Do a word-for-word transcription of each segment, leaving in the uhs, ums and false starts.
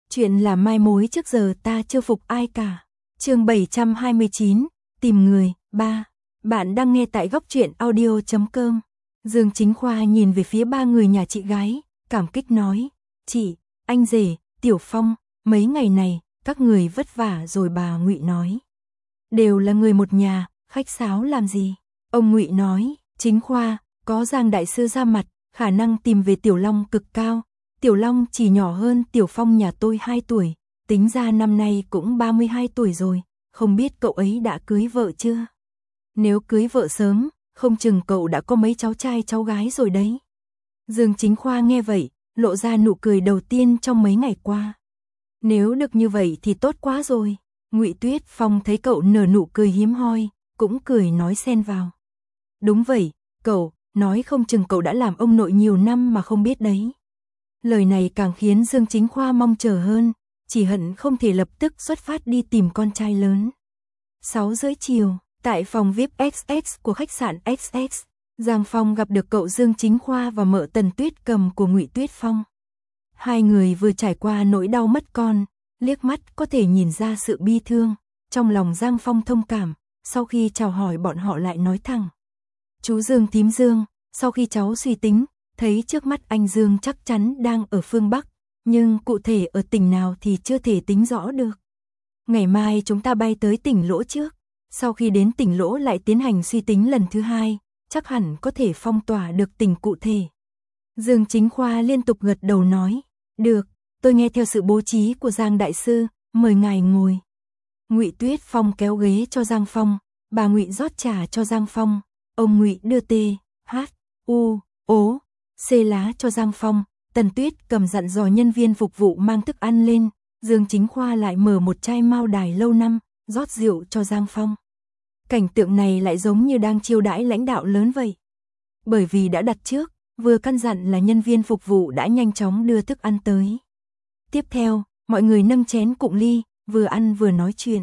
Chuyện là mai mối trước giờ ta chưa phục ai cả. Chương bảy trăm hai mươi chín, tìm người, ba. Bạn đang nghe tại góc truyện audio chấm com. Dương Chính Khoa nhìn về phía ba người nhà chị gái, cảm kích nói, chị, anh rể, Tiểu Phong, mấy ngày này, các người vất vả rồi. Bà Ngụy nói, đều là người một nhà, khách sáo làm gì. Ông Ngụy nói, Chính Khoa, có Giang đại sư ra mặt, khả năng tìm về Tiểu Long cực cao. Tiểu Long chỉ nhỏ hơn Tiểu Phong nhà tôi hai tuổi, tính ra năm nay cũng ba mươi hai tuổi rồi, không biết cậu ấy đã cưới vợ chưa? Nếu cưới vợ sớm, không chừng cậu đã có mấy cháu trai cháu gái rồi đấy. Dương Chính Khoa nghe vậy, lộ ra nụ cười đầu tiên trong mấy ngày qua. Nếu được như vậy thì tốt quá rồi. Ngụy Tuyết Phong thấy cậu nở nụ cười hiếm hoi, cũng cười nói xen vào. Đúng vậy, cậu, nói không chừng cậu đã làm ông nội nhiều năm mà không biết đấy. Lời này càng khiến Dương Chính Khoa mong chờ hơn, chỉ hận không thể lập tức xuất phát đi tìm con trai lớn. sáu rưỡi chiều, tại phòng vi ai pi ích ét của khách sạn ích ét, Giang Phong gặp được cậu Dương Chính Khoa và mợ Tần Tuyết Cầm của Ngụy Tuyết Phong. Hai người vừa trải qua nỗi đau mất con, liếc mắt có thể nhìn ra sự bi thương, trong lòng Giang Phong thông cảm, sau khi chào hỏi bọn họ lại nói thẳng. Chú Dương thím Dương, sau khi cháu suy tính, thấy trước mắt anh Dương chắc chắn đang ở phương Bắc, nhưng cụ thể ở tỉnh nào thì chưa thể tính rõ được. Ngày mai chúng ta bay tới tỉnh Lỗ trước, sau khi đến tỉnh Lỗ lại tiến hành suy tính lần thứ hai, chắc hẳn có thể phong tỏa được tỉnh cụ thể. Dương Chính Khoa liên tục gật đầu nói, được, tôi nghe theo sự bố trí của Giang đại sư, mời ngài ngồi. Ngụy Tuyết Phong kéo ghế cho Giang Phong, bà Ngụy rót trà cho Giang Phong, ông Ngụy đưa tê, hát, u, ố, xê lá cho Giang Phong. Tần Tuyết Cầm dặn dò nhân viên phục vụ mang thức ăn lên, Dương Chính Khoa lại mở một chai mao đài lâu năm, rót rượu cho Giang Phong. Cảnh tượng này lại giống như đang chiêu đãi lãnh đạo lớn vậy. Bởi vì đã đặt trước, vừa căn dặn là nhân viên phục vụ đã nhanh chóng đưa thức ăn tới. Tiếp theo, mọi người nâng chén cụng ly, vừa ăn vừa nói chuyện.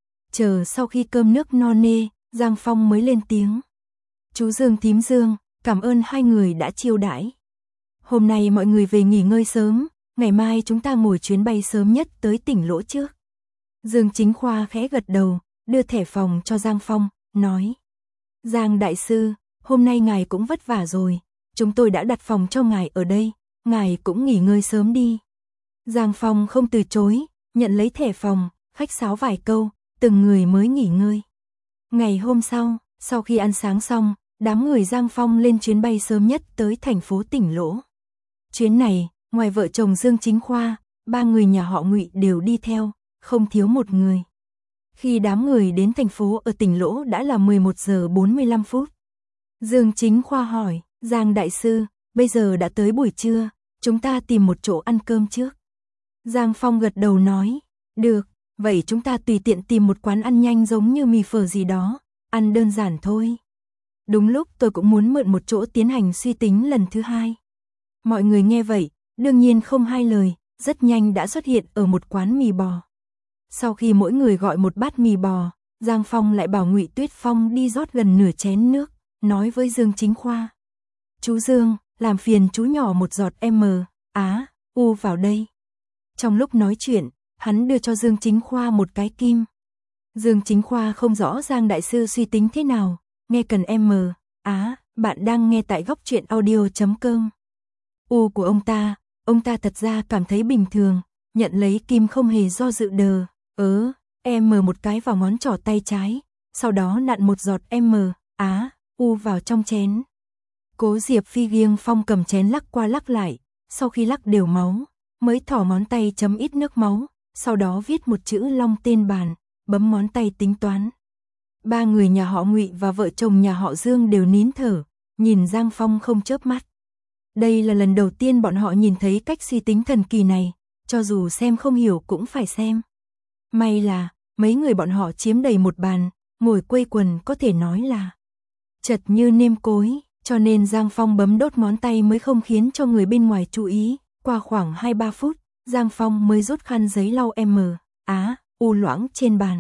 Chờ sau khi cơm nước no nê, Giang Phong mới lên tiếng. Chú Dương thím Dương, cảm ơn hai người đã chiêu đãi. Hôm nay mọi người về nghỉ ngơi sớm, ngày mai chúng ta ngồi chuyến bay sớm nhất tới tỉnh Lỗ trước. Dương Chính Khoa khẽ gật đầu, đưa thẻ phòng cho Giang Phong, nói. Giang đại sư, hôm nay ngài cũng vất vả rồi, chúng tôi đã đặt phòng cho ngài ở đây, ngài cũng nghỉ ngơi sớm đi. Giang Phong không từ chối, nhận lấy thẻ phòng, khách sáo vài câu, từng người mới nghỉ ngơi. Ngày hôm sau, sau khi ăn sáng xong, đám người Giang Phong lên chuyến bay sớm nhất tới thành phố tỉnh Lỗ. Chuyến này, ngoài vợ chồng Dương Chính Khoa, ba người nhà họ Ngụy đều đi theo, không thiếu một người. Khi đám người đến thành phố ở tỉnh Lỗ đã là mười một giờ bốn mươi lăm phút. Dương Chính Khoa hỏi, Giang đại sư, bây giờ đã tới buổi trưa, chúng ta tìm một chỗ ăn cơm trước. Giang Phong gật đầu nói, được, vậy chúng ta tùy tiện tìm một quán ăn nhanh giống như mì phở gì đó, ăn đơn giản thôi. Đúng lúc tôi cũng muốn mượn một chỗ tiến hành suy tính lần thứ hai. Mọi người nghe vậy, đương nhiên không hai lời, rất nhanh đã xuất hiện ở một quán mì bò. Sau khi mỗi người gọi một bát mì bò, Giang Phong lại bảo Ngụy Tuyết Phong đi rót gần nửa chén nước, nói với Dương Chính Khoa. Chú Dương, làm phiền chú nhỏ một giọt M, Á, U vào đây. Trong lúc nói chuyện, hắn đưa cho Dương Chính Khoa một cái kim. Dương Chính Khoa không rõ Giang đại sư suy tính thế nào, nghe cần M, Á, bạn đang nghe tại góc truyện audio chấm com. U của ông ta, ông ta thật ra cảm thấy bình thường, nhận lấy kim không hề do dự đờ, ớ, M một cái vào ngón trỏ tay trái, sau đó nặn một giọt M, Á, U vào trong chén. Cố Diệp Phi Giêng Phong cầm chén lắc qua lắc lại, sau khi lắc đều máu, mới thỏ ngón tay chấm ít nước máu, sau đó viết một chữ Long tên bàn, bấm ngón tay tính toán. Ba người nhà họ Ngụy và vợ chồng nhà họ Dương đều nín thở, nhìn Giang Phong không chớp mắt. Đây là lần đầu tiên bọn họ nhìn thấy cách suy tính thần kỳ này, cho dù xem không hiểu cũng phải xem. May là, mấy người bọn họ chiếm đầy một bàn, ngồi quây quần có thể nói là chật như nêm cối, cho nên Giang Phong bấm đốt ngón tay mới không khiến cho người bên ngoài chú ý. Qua khoảng hai ba phút, Giang Phong mới rút khăn giấy lau M, Á, U loãng trên bàn.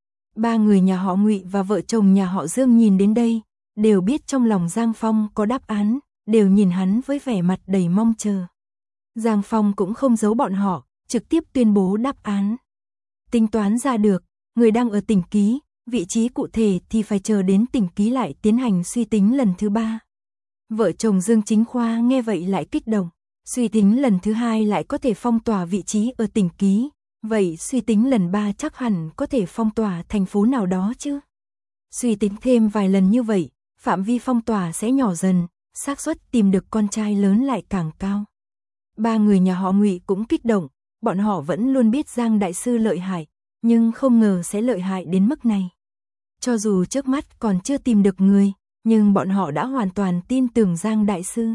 Ba người nhà họ Ngụy và vợ chồng nhà họ Dương nhìn đến đây, đều biết trong lòng Giang Phong có đáp án, đều nhìn hắn với vẻ mặt đầy mong chờ. Giang Phong cũng không giấu bọn họ, trực tiếp tuyên bố đáp án. Tính toán ra được, người đang ở tỉnh ký, vị trí cụ thể thì phải chờ đến tỉnh ký lại tiến hành suy tính lần thứ ba. Vợ chồng Dương Chính Khoa nghe vậy lại kích động, suy tính lần thứ hai lại có thể phong tỏa vị trí ở tỉnh ký, vậy suy tính lần ba chắc hẳn có thể phong tỏa thành phố nào đó chứ. Suy tính thêm vài lần như vậy, phạm vi phong tỏa sẽ nhỏ dần, xác suất tìm được con trai lớn lại càng cao. Ba người nhà họ Ngụy cũng kích động, bọn họ vẫn luôn biết Giang đại sư lợi hại, nhưng không ngờ sẽ lợi hại đến mức này. Cho dù trước mắt còn chưa tìm được người, nhưng bọn họ đã hoàn toàn tin tưởng Giang đại sư.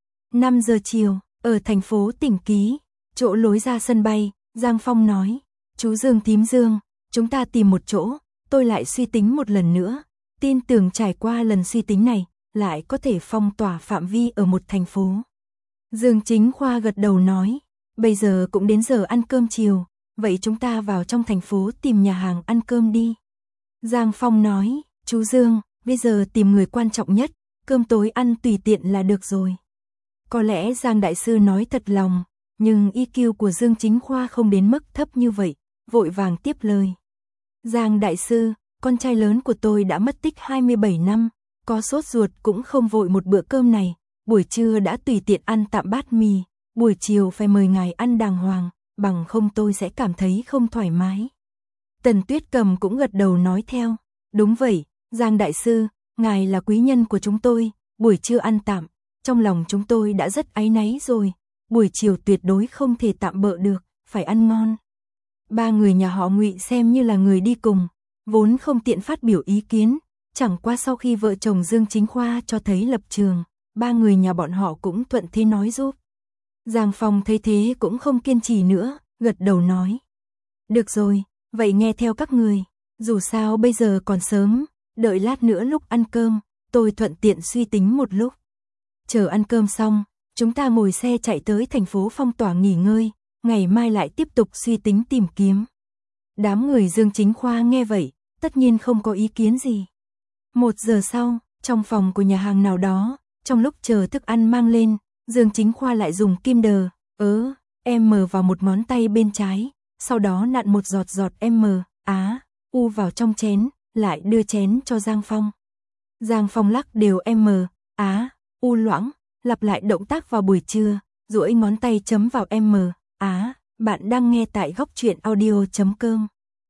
năm giờ chiều, ở thành phố Tỉnh Ký, chỗ lối ra sân bay, Giang Phong nói, chú Dương thím Dương, chúng ta tìm một chỗ, tôi lại suy tính một lần nữa, tin tưởng trải qua lần suy tính này, lại có thể phong tỏa phạm vi ở một thành phố. Dương Chính Khoa gật đầu nói, bây giờ cũng đến giờ ăn cơm chiều, vậy chúng ta vào trong thành phố tìm nhà hàng ăn cơm đi. Giang Phong nói, chú Dương, bây giờ tìm người quan trọng nhất, cơm tối ăn tùy tiện là được rồi. Có lẽ Giang đại sư nói thật lòng, nhưng i kiu của Dương Chính Khoa không đến mức thấp như vậy, vội vàng tiếp lời. Giang đại sư, con trai lớn của tôi đã mất tích hai mươi bảy năm, có sốt ruột cũng không vội một bữa cơm này, buổi trưa đã tùy tiện ăn tạm bát mì, buổi chiều phải mời ngài ăn đàng hoàng, bằng không tôi sẽ cảm thấy không thoải mái. Tần Tuyết Cầm cũng gật đầu nói theo, đúng vậy, Giang đại sư, ngài là quý nhân của chúng tôi, buổi trưa ăn tạm, trong lòng chúng tôi đã rất áy náy rồi, buổi chiều tuyệt đối không thể tạm bợ được, phải ăn ngon. Ba người nhà họ Ngụy xem như là người đi cùng, vốn không tiện phát biểu ý kiến, chẳng qua sau khi vợ chồng Dương Chính Khoa cho thấy lập trường, ba người nhà bọn họ cũng thuận thế nói giúp. Giang Phong thấy thế cũng không kiên trì nữa, gật đầu nói. Được rồi, vậy nghe theo các người, dù sao bây giờ còn sớm, đợi lát nữa lúc ăn cơm, tôi thuận tiện suy tính một lúc. Chờ ăn cơm xong, chúng ta ngồi xe chạy tới thành phố phong tỏa nghỉ ngơi, ngày mai lại tiếp tục suy tính tìm kiếm. Đám người Dương Chính Khoa nghe vậy, tất nhiên không có ý kiến gì. Một giờ sau, trong phòng của nhà hàng nào đó, trong lúc chờ thức ăn mang lên, Dương Chính Khoa lại dùng kim đờ, ớ, em mờ vào một ngón tay bên trái, sau đó nặn một giọt giọt em mờ, á, u vào trong chén, lại đưa chén cho Giang Phong. Giang Phong lắc đều em mờ, á, u loãng, lặp lại động tác vào buổi trưa, duỗi ngón tay chấm vào em mờ, á, bạn đang nghe tại góc truyện audio chấm com.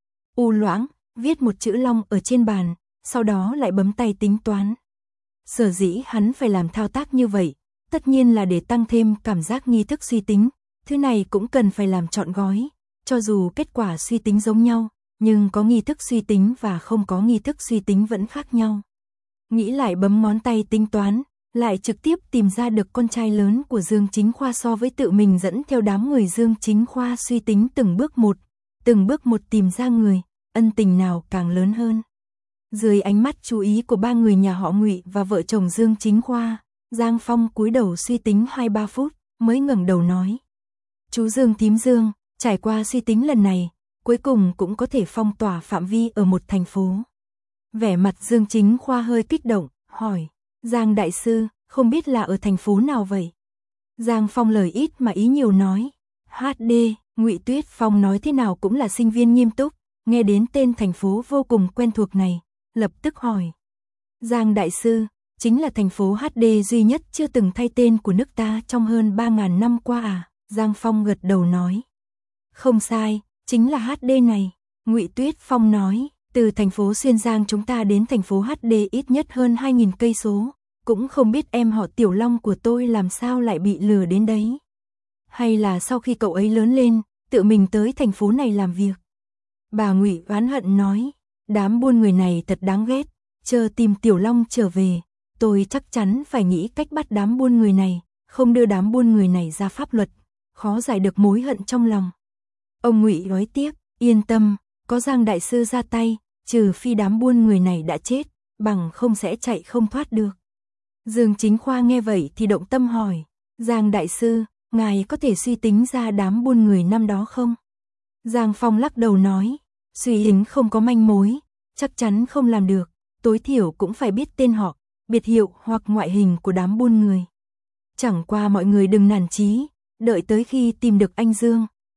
U loãng, viết một chữ long ở trên bàn, sau đó lại bấm tay tính toán. Sở dĩ hắn phải làm thao tác như vậy, tất nhiên là để tăng thêm cảm giác nghi thức suy tính, thứ này cũng cần phải làm trọn gói, cho dù kết quả suy tính giống nhau, nhưng có nghi thức suy tính và không có nghi thức suy tính vẫn khác nhau. Nghĩ lại bấm ngón tay tính toán, lại trực tiếp tìm ra được con trai lớn của Dương Chính Khoa so với tự mình dẫn theo đám người Dương Chính Khoa suy tính từng bước một, từng bước một tìm ra người, ân tình nào càng lớn hơn. Dưới ánh mắt chú ý của ba người nhà họ Ngụy và vợ chồng Dương Chính Khoa, Giang Phong cúi đầu suy tính hai ba phút, mới ngẩng đầu nói. Chú Dương thím Dương, trải qua suy tính lần này, cuối cùng cũng có thể phong tỏa phạm vi ở một thành phố. Vẻ mặt Dương Chính Khoa hơi kích động, hỏi, Giang đại sư, không biết là ở thành phố nào vậy? Giang Phong lời ít mà ý nhiều nói, hát đê, Ngụy Tuyết Phong nói thế nào cũng là sinh viên nghiêm túc, nghe đến tên thành phố vô cùng quen thuộc này, lập tức hỏi. Giang đại sư, chính là thành phố hát đê duy nhất chưa từng thay tên của nước ta trong hơn ba nghìn năm qua à? Giang Phong gật đầu nói. Không sai, chính là hát đê này. Ngụy Tuyết Phong nói, từ thành phố Xuyên Giang chúng ta đến thành phố hát đê ít nhất hơn hai nghìn cây số, cũng không biết em họ Tiểu Long của tôi làm sao lại bị lừa đến đấy. Hay là sau khi cậu ấy lớn lên, tự mình tới thành phố này làm việc. Bà Ngụy oán hận nói, đám buôn người này thật đáng ghét, chờ tìm Tiểu Long trở về, tôi chắc chắn phải nghĩ cách bắt đám buôn người này, không đưa đám buôn người này ra pháp luật, khó giải được mối hận trong lòng. Ông Ngụy nói tiếp, yên tâm, có Giang đại sư ra tay, trừ phi đám buôn người này đã chết, bằng không sẽ chạy không thoát được. Dương Chính Khoa nghe vậy thì động tâm hỏi, Giang đại sư, ngài có thể suy tính ra đám buôn người năm đó không? Giang Phong lắc đầu nói, suy tính không có manh mối, chắc chắn không làm được, tối thiểu cũng phải biết tên họ, biệt hiệu hoặc ngoại hình của đám buôn người. Chẳng qua mọi người đừng nản chí, đợi tới khi tìm được anh Dương,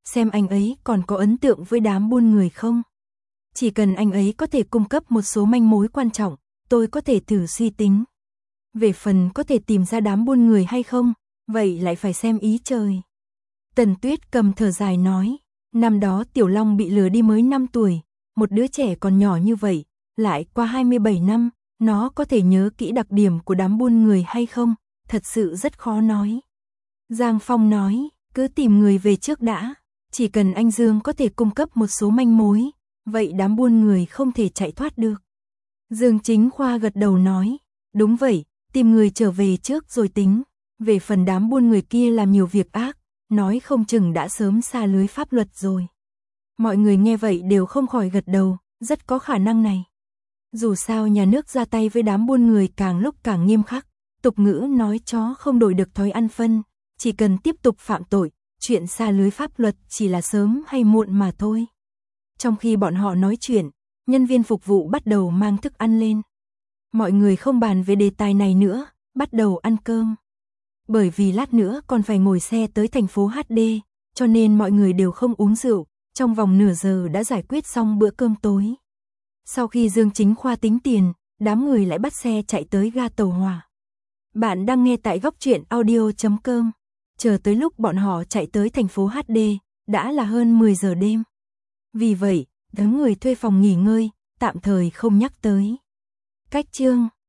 xem anh ấy còn có ấn tượng với đám buôn người không. Chỉ cần anh ấy có thể cung cấp một số manh mối quan trọng, tôi có thể thử suy tính. Về phần có thể tìm ra đám buôn người hay không, vậy lại phải xem ý trời. Tần Tuyết cầm thở dài nói, năm đó Tiểu Long bị lừa đi mới năm tuổi, một đứa trẻ còn nhỏ như vậy, lại qua hai mươi bảy năm, nó có thể nhớ kỹ đặc điểm của đám buôn người hay không, thật sự rất khó nói. Giang Phong nói, cứ tìm người về trước đã, chỉ cần anh Dương có thể cung cấp một số manh mối, vậy đám buôn người không thể chạy thoát được. Dương Chính Khoa gật đầu nói, đúng vậy, tìm người trở về trước rồi tính, về phần đám buôn người kia làm nhiều việc ác, nói không chừng đã sớm xa lưới pháp luật rồi. Mọi người nghe vậy đều không khỏi gật đầu, rất có khả năng này. Dù sao nhà nước ra tay với đám buôn người càng lúc càng nghiêm khắc, tục ngữ nói chó không đổi được thói ăn phân, chỉ cần tiếp tục phạm tội, chuyện xa lưới pháp luật chỉ là sớm hay muộn mà thôi. Trong khi bọn họ nói chuyện, nhân viên phục vụ bắt đầu mang thức ăn lên. Mọi người không bàn về đề tài này nữa, bắt đầu ăn cơm. Bởi vì lát nữa còn phải ngồi xe tới thành phố hát đê, cho nên mọi người đều không uống rượu, trong vòng nửa giờ đã giải quyết xong bữa cơm tối. Sau khi Dương Chính Khoa tính tiền, đám người lại bắt xe chạy tới ga tàu hỏa. Bạn đang nghe tại góc truyện audio chấm com. Chờ tới lúc bọn họ chạy tới thành phố hát đê, đã là hơn mười giờ đêm. Vì vậy, đám người thuê phòng nghỉ ngơi, tạm thời không nhắc tới. Cách chương